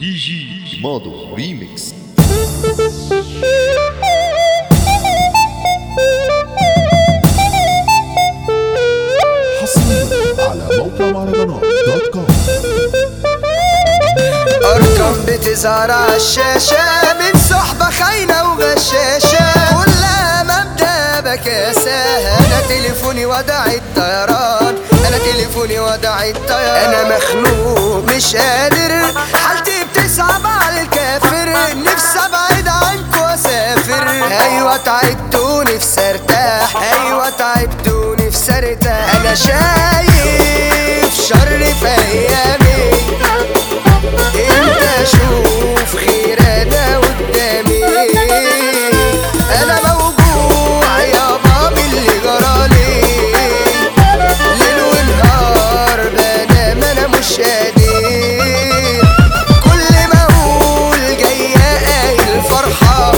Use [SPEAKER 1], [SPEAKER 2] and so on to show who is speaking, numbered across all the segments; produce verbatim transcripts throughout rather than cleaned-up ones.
[SPEAKER 1] دي جي مادو ريميكس.
[SPEAKER 2] حصريا على موقع مهرجانات دوت كوم.
[SPEAKER 3] أرقام بتظهر عالشاشة من صحبة خاينة وغشاشة، كلها مبدأ بكاسة. أنا تليفوني وضع الطيران، أنا تليفوني وضع الطيران. أنا مخنوق مش قادر، حالتي بتصعب على الكافر. نفسي أبعد عنكوا وأسافر. أيوة تعبت ونفسي أرتاح، أيوة تعبت ونفسي أرتاح. أنا شايف شر في أيامي، انت اشوف خير انا قدامي. انا موجوع يابا باللي جرالي، ليل ونهار بنام انا مش قادر. كل ما اقول جايه قايل فرحه،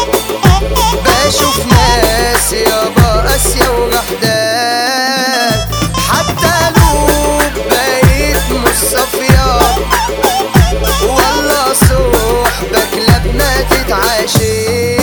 [SPEAKER 3] بشوف ناس يابا قاسيه وجحدان. حتى قلوب بقيت مش صافيه، والله صحبك لما تتعاشر.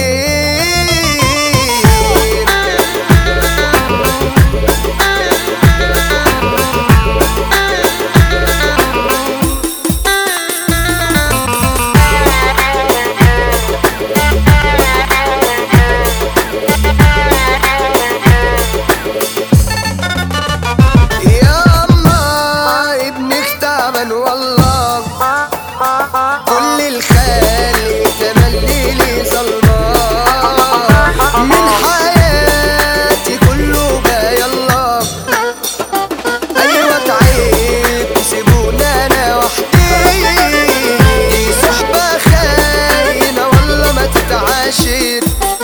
[SPEAKER 3] يا أما ابنك تعبان والله، كل الخالي تملي لي ظلمان. من حياتي كله بقى يلا، ايوه تعبت سيبونا انا وحدي. دي صحبة خاينة والله ما تتعاشر،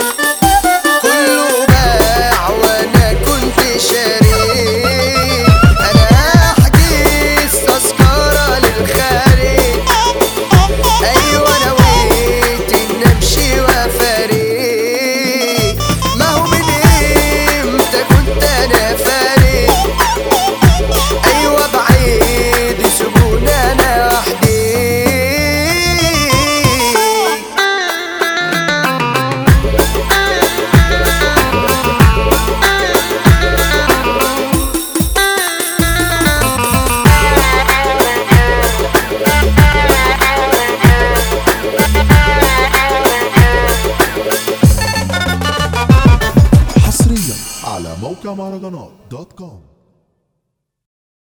[SPEAKER 3] كله باع وانا كنت شاري. انا احجز تذكرة للخارج، ايوه نويت ان امشي وافارق. ما هو من امتى كنت انا فارق، ايوه بعيد يسيبوني انا وحدي.
[SPEAKER 2] حصريا على موقع مهرجانات دوت كوم.